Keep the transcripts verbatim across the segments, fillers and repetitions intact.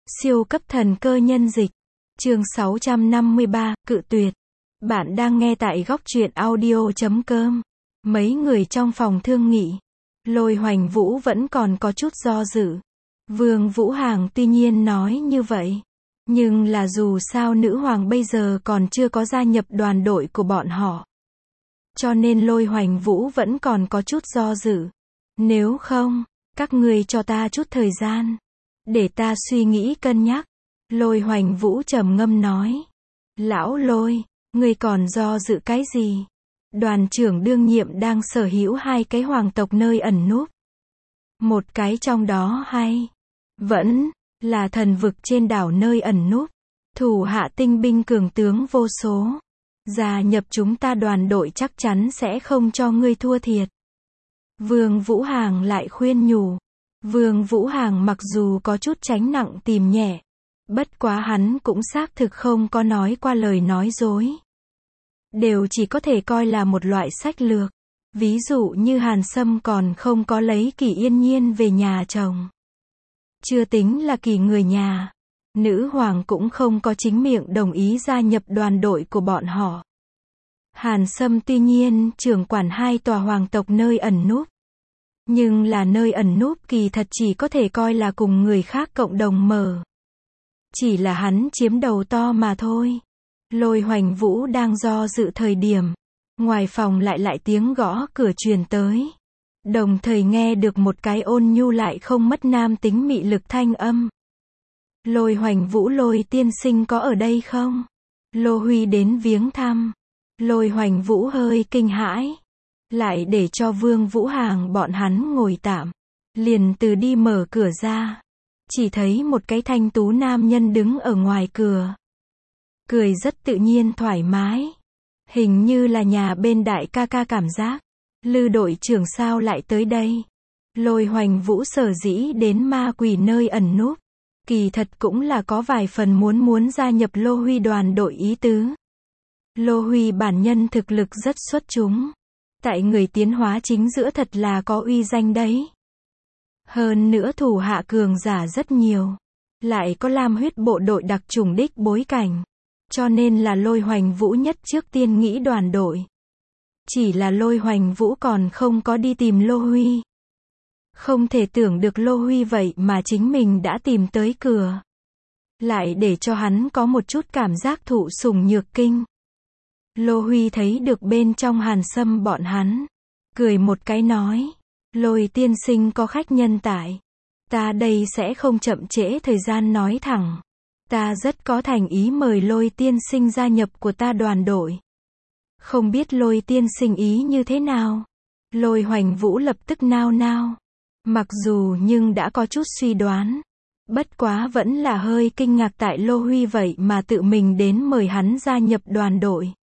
Siêu cấp thần cơ nhân dịch. Chương sáu trăm năm mươi ba, cự tuyệt. Bạn đang nghe tại góc truyện audio chấm com. Mấy người trong phòng thương nghị. Lôi Hoành Vũ vẫn còn có chút do dự. Vương Vũ Hàng tuy nhiên nói như vậy. Nhưng là dù sao nữ hoàng bây giờ còn chưa có gia nhập đoàn đội của bọn họ. Cho nên Lôi Hoành Vũ vẫn còn có chút do dự. Nếu không, các ngươi cho ta chút thời gian. Để ta suy nghĩ cân nhắc. Lôi Hoành Vũ trầm ngâm nói. Lão Lôi, ngươi còn do dự cái gì? Đoàn trưởng đương nhiệm đang sở hữu hai cái hoàng tộc nơi ẩn núp. Một cái trong đó hay vẫn là thần vực trên đảo nơi ẩn núp. Thủ hạ tinh binh cường tướng vô số. Gia nhập chúng ta đoàn đội chắc chắn sẽ không cho ngươi thua thiệt. Vương Vũ Hàng lại khuyên nhủ. Vương Vũ Hàng mặc dù có chút tránh nặng tìm nhẹ. Bất quá hắn cũng xác thực không có nói qua lời nói dối. Đều chỉ có thể coi là một loại sách lược. Ví dụ như Hàn Sâm còn không có lấy Kỳ Yên Nhiên về nhà chồng. Chưa tính là Kỳ người nhà. Nữ hoàng cũng không có chính miệng đồng ý gia nhập đoàn đội của bọn họ. Hàn Sâm tuy nhiên trưởng quản hai tòa hoàng tộc nơi ẩn núp. Nhưng là nơi ẩn núp kỳ thật chỉ có thể coi là cùng người khác cộng đồng mở. Chỉ là hắn chiếm đầu to mà thôi. Lôi Hoành Vũ đang do dự thời điểm. Ngoài phòng lại lại tiếng gõ cửa truyền tới. Đồng thời nghe được một cái ôn nhu lại không mất nam tính mị lực thanh âm. Lôi Hoành Vũ Lôi tiên sinh có ở đây không? Lô Huy đến viếng thăm. Lôi Hoành Vũ hơi kinh hãi. Lại để cho Vương Vũ Hàng bọn hắn ngồi tạm. Liền từ đi mở cửa ra. Chỉ thấy một cái thanh tú nam nhân đứng ở ngoài cửa. Cười rất tự nhiên thoải mái. Hình như là nhà bên đại ca ca cảm giác. Lư đội trưởng sao lại tới đây? Lôi Hoành Vũ sở dĩ đến ma quỷ nơi ẩn núp. Kỳ thật cũng là có vài phần muốn muốn gia nhập Lô Huy đoàn đội ý tứ. Lô Huy bản nhân thực lực rất xuất chúng. Tại người tiến hóa chính giữa thật là có uy danh đấy. Hơn nữa thủ hạ cường giả rất nhiều. Lại có lam huyết bộ đội đặc chủng đích bối cảnh. Cho nên là Lôi Hoành Vũ nhất trước tiên nghĩ đoàn đội. Chỉ là Lôi Hoành Vũ còn không có đi tìm Lô Huy. Không thể tưởng được Lô Huy vậy mà chính mình đã tìm tới cửa. Lại để cho hắn có một chút cảm giác thụ sủng nhược kinh. Lô Huy thấy được bên trong Hàn Sâm bọn hắn. Cười một cái nói. Lôi tiên sinh có khách nhân tại. Ta đây sẽ không chậm trễ thời gian nói thẳng. Ta rất có thành ý mời Lôi tiên sinh gia nhập của ta đoàn đội. Không biết Lôi tiên sinh ý như thế nào? Lôi Hoành Vũ lập tức nao nao. Mặc dù nhưng đã có chút suy đoán. Bất quá vẫn là hơi kinh ngạc tại Lô Huy vậy mà tự mình đến mời hắn gia nhập đoàn đội.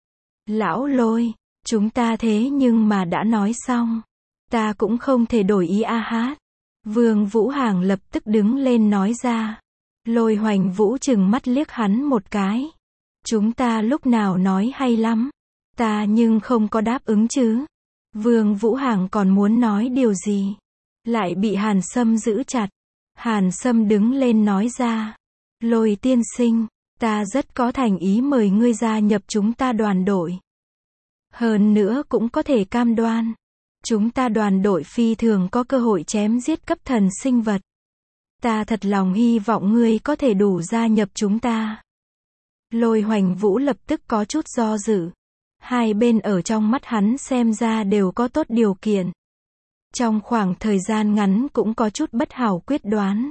Lão Lôi, chúng ta thế nhưng mà đã nói xong. Ta cũng không thể đổi ý a hát. Vương Vũ Hàng lập tức đứng lên nói ra. Lôi Hoành Vũ chừng mắt liếc hắn một cái. Chúng ta lúc nào nói hay lắm. Ta nhưng không có đáp ứng chứ. Vương Vũ Hàng còn muốn nói điều gì. Lại bị Hàn Sâm giữ chặt. Hàn Sâm đứng lên nói ra. Lôi tiên sinh, ta rất có thành ý mời ngươi gia nhập chúng ta đoàn đội. Hơn nữa cũng có thể cam đoan. Chúng ta đoàn đội phi thường có cơ hội chém giết cấp thần sinh vật. Ta thật lòng hy vọng ngươi có thể đủ gia nhập chúng ta. Lôi Hoành Vũ lập tức có chút do dự. Hai bên ở trong mắt hắn xem ra đều có tốt điều kiện. Trong khoảng thời gian ngắn cũng có chút bất hảo quyết đoán.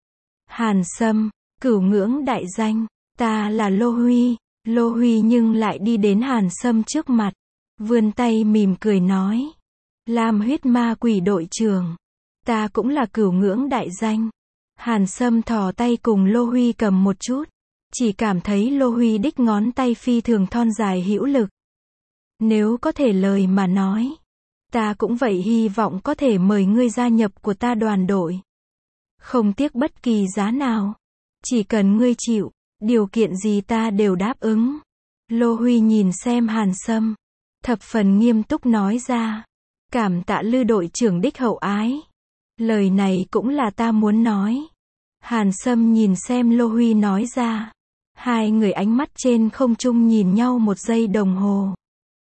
Hàn Sâm, cửu ngưỡng đại danh, ta là Lô Huy. Lô Huy nhưng lại đi đến Hàn Sâm trước mặt. Vươn tay mỉm cười nói. Lam huyết ma quỷ đội trưởng. Ta cũng là cửu ngưỡng đại danh. Hàn Sâm thò tay cùng Lô Huy cầm một chút. Chỉ cảm thấy Lô Huy đích ngón tay phi thường thon dài hữu lực. Nếu có thể lời mà nói. Ta cũng vậy hy vọng có thể mời ngươi gia nhập của ta đoàn đội. Không tiếc bất kỳ giá nào. Chỉ cần ngươi chịu, điều kiện gì ta đều đáp ứng. Lô Huy nhìn xem Hàn Sâm. Thập phần nghiêm túc nói ra. Cảm tạ Lư đội trưởng đích hậu ái. Lời này cũng là ta muốn nói. Hàn Sâm nhìn xem Lô Huy nói ra. Hai người ánh mắt trên không trung nhìn nhau một giây đồng hồ.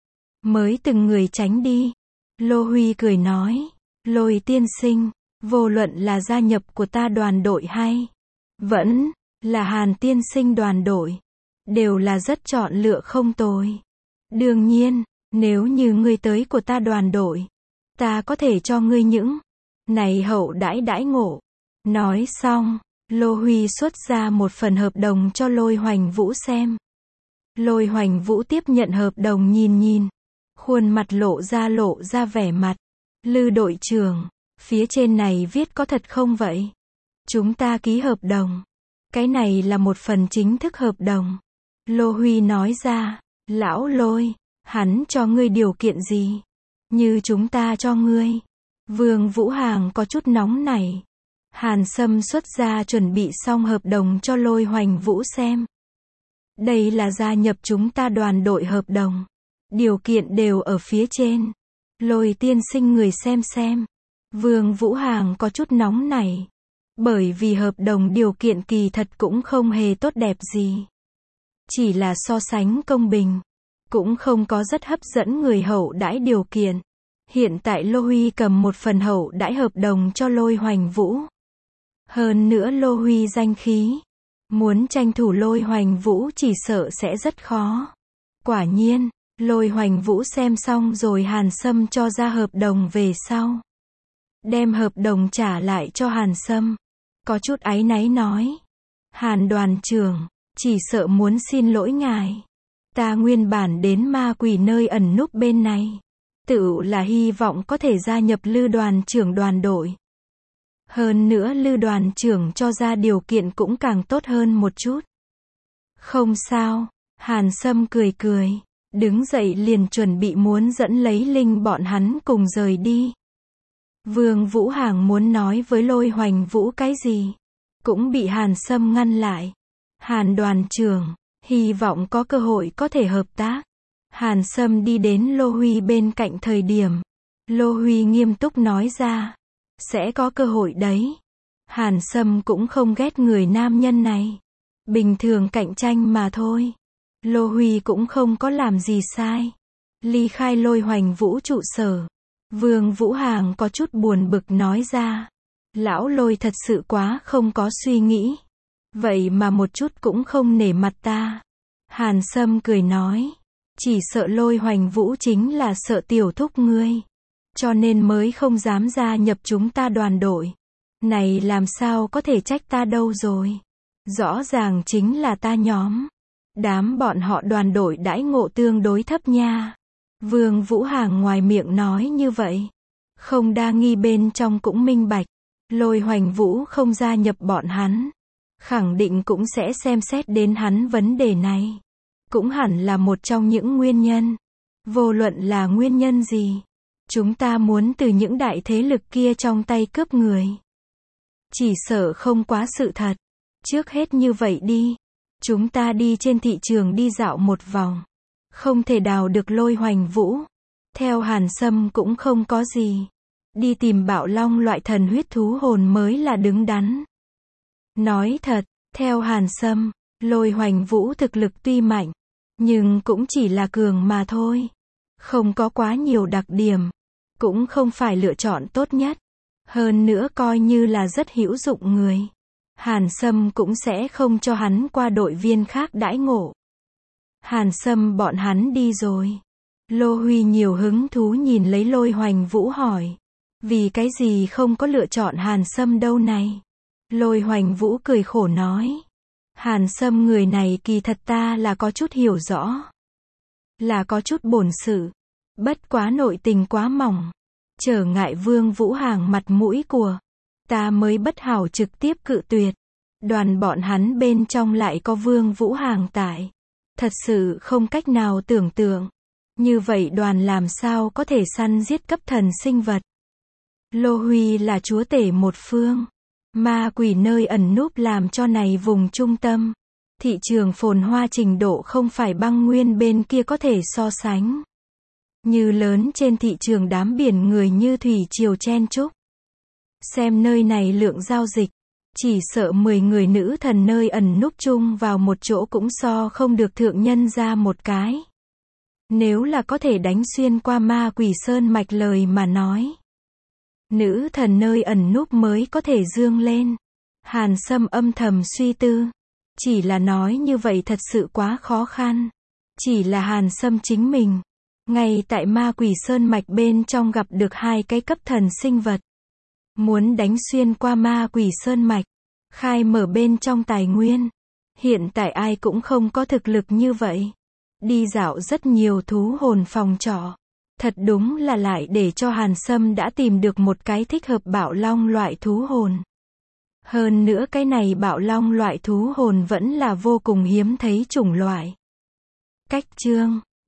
Mới từng người tránh đi. Lô Huy cười nói. Lôi tiên sinh, vô luận là gia nhập của ta đoàn đội hay vẫn là Hàn tiên sinh đoàn đội, đều là rất chọn lựa không tồi. Đương nhiên, nếu như ngươi tới của ta đoàn đội, ta có thể cho ngươi những này hậu đãi đãi ngộ. Nói xong, Lô Huy xuất ra một phần hợp đồng cho Lôi Hoành Vũ xem. Lôi Hoành Vũ tiếp nhận hợp đồng nhìn nhìn. Khuôn mặt lộ ra lộ ra vẻ mặt. Lư đội trưởng, phía trên này viết có thật không vậy? Chúng ta ký hợp đồng. Cái này là một phần chính thức hợp đồng. Lô Huy nói ra. Lão Lôi, hắn cho ngươi điều kiện gì? Như chúng ta cho ngươi. Vương Vũ Hàng có chút nóng nảy. Hàn Sâm xuất ra chuẩn bị xong hợp đồng cho Lôi Hoành Vũ xem. Đây là gia nhập chúng ta đoàn đội hợp đồng. Điều kiện đều ở phía trên. Lôi tiên sinh người xem xem. Vương Vũ Hàng có chút nóng nảy. Bởi vì hợp đồng điều kiện kỳ thật cũng không hề tốt đẹp gì. Chỉ là so sánh công bình. Cũng không có rất hấp dẫn người hậu đãi điều kiện. Hiện tại Lô Huy cầm một phần hậu đãi hợp đồng cho Lôi Hoành Vũ. Hơn nữa Lô Huy danh khí. Muốn tranh thủ Lôi Hoành Vũ chỉ sợ sẽ rất khó. Quả nhiên, Lôi Hoành Vũ xem xong rồi Hàn Sâm cho ra hợp đồng về sau. Đem hợp đồng trả lại cho Hàn Sâm. Có chút áy náy nói. Hàn đoàn trưởng, chỉ sợ muốn xin lỗi ngài. Ta nguyên bản đến ma quỷ nơi ẩn núp bên này. Tự là hy vọng có thể gia nhập Lư đoàn trưởng đoàn đội. Hơn nữa Lư đoàn trưởng cho ra điều kiện cũng càng tốt hơn một chút. Không sao, Hàn Sâm cười cười. Đứng dậy liền chuẩn bị muốn dẫn lấy Linh bọn hắn cùng rời đi. Vương Vũ Hàng muốn nói với Lôi Hoành Vũ cái gì, cũng bị Hàn Sâm ngăn lại. Hàn đoàn trưởng, hy vọng có cơ hội có thể hợp tác. Hàn Sâm đi đến Lô Huy bên cạnh thời điểm. Lô Huy nghiêm túc nói ra. Sẽ có cơ hội đấy. Hàn Sâm cũng không ghét người nam nhân này. Bình thường cạnh tranh mà thôi. Lô Huy cũng không có làm gì sai. Ly khai Lôi Hoành Vũ trụ sở. Vương Vũ Hàng có chút buồn bực nói ra. Lão Lôi thật sự quá không có suy nghĩ. Vậy mà một chút cũng không nể mặt ta. Hàn Sâm cười nói. Chỉ sợ Lôi Hoành Vũ chính là sợ tiểu thúc ngươi. Cho nên mới không dám gia nhập chúng ta đoàn đội. Này làm sao có thể trách ta đâu rồi. Rõ ràng chính là ta nhóm. Đám bọn họ đoàn đội đãi ngộ tương đối thấp nha. Vương Vũ Hàng ngoài miệng nói như vậy. Không đa nghi bên trong cũng minh bạch. Lôi Hoành Vũ không gia nhập bọn hắn. Khẳng định cũng sẽ xem xét đến hắn vấn đề này. Cũng hẳn là một trong những nguyên nhân. Vô luận là nguyên nhân gì. Chúng ta muốn từ những đại thế lực kia trong tay cướp người. Chỉ sợ không quá sự thật. Trước hết như vậy đi. Chúng ta đi trên thị trường đi dạo một vòng. Không thể đào được Lôi Hoành Vũ. Theo Hàn Sâm cũng không có gì. Đi tìm Bạo Long loại thần huyết thú hồn mới là đứng đắn. Nói thật, theo Hàn Sâm, Lôi Hoành Vũ thực lực tuy mạnh, nhưng cũng chỉ là cường mà thôi. Không có quá nhiều đặc điểm. Cũng không phải lựa chọn tốt nhất. Hơn nữa coi như là rất hữu dụng người. Hàn Sâm cũng sẽ không cho hắn qua đội viên khác đãi ngộ. Hàn Sâm bọn hắn đi rồi. Lô Huy nhiều hứng thú nhìn lấy Lôi Hoành Vũ hỏi. Vì cái gì không có lựa chọn Hàn Sâm đâu này? Lôi Hoành Vũ cười khổ nói. Hàn Sâm người này kỳ thật ta là có chút hiểu rõ. Là có chút bổn sự. Bất quá nội tình quá mỏng. Trở ngại Vương Vũ Hàng mặt mũi của. Ta mới bất hảo trực tiếp cự tuyệt. Đoàn bọn hắn bên trong lại có Vương Vũ Hàng tại. Thật sự không cách nào tưởng tượng. Như vậy đoàn làm sao có thể săn giết cấp thần sinh vật. Lô Huy là chúa tể một phương. Ma quỷ nơi ẩn núp làm cho này vùng trung tâm. Thị trường phồn hoa trình độ không phải băng nguyên bên kia có thể so sánh. Như lớn trên thị trường đám biển người như thủy triều chen chúc. Xem nơi này lượng giao dịch. Chỉ sợ mười người nữ thần nơi ẩn núp chung vào một chỗ cũng so không được thượng nhân ra một cái. Nếu là có thể đánh xuyên qua ma quỷ sơn mạch lời mà nói. Nữ thần nơi ẩn núp mới có thể dương lên. Hàn Sâm âm thầm suy tư. Chỉ là nói như vậy thật sự quá khó khăn. Chỉ là Hàn Sâm chính mình. Ngay tại ma quỷ sơn mạch bên trong gặp được hai cái cấp thần sinh vật. Muốn đánh xuyên qua ma quỷ sơn mạch. Khai mở bên trong tài nguyên. Hiện tại ai cũng không có thực lực như vậy. Đi dạo rất nhiều thú hồn phòng trọ. Thật đúng là lại để cho Hàn Sâm đã tìm được một cái thích hợp bạo long loại thú hồn. Hơn nữa cái này bạo long loại thú hồn vẫn là vô cùng hiếm thấy chủng loại. Cách chương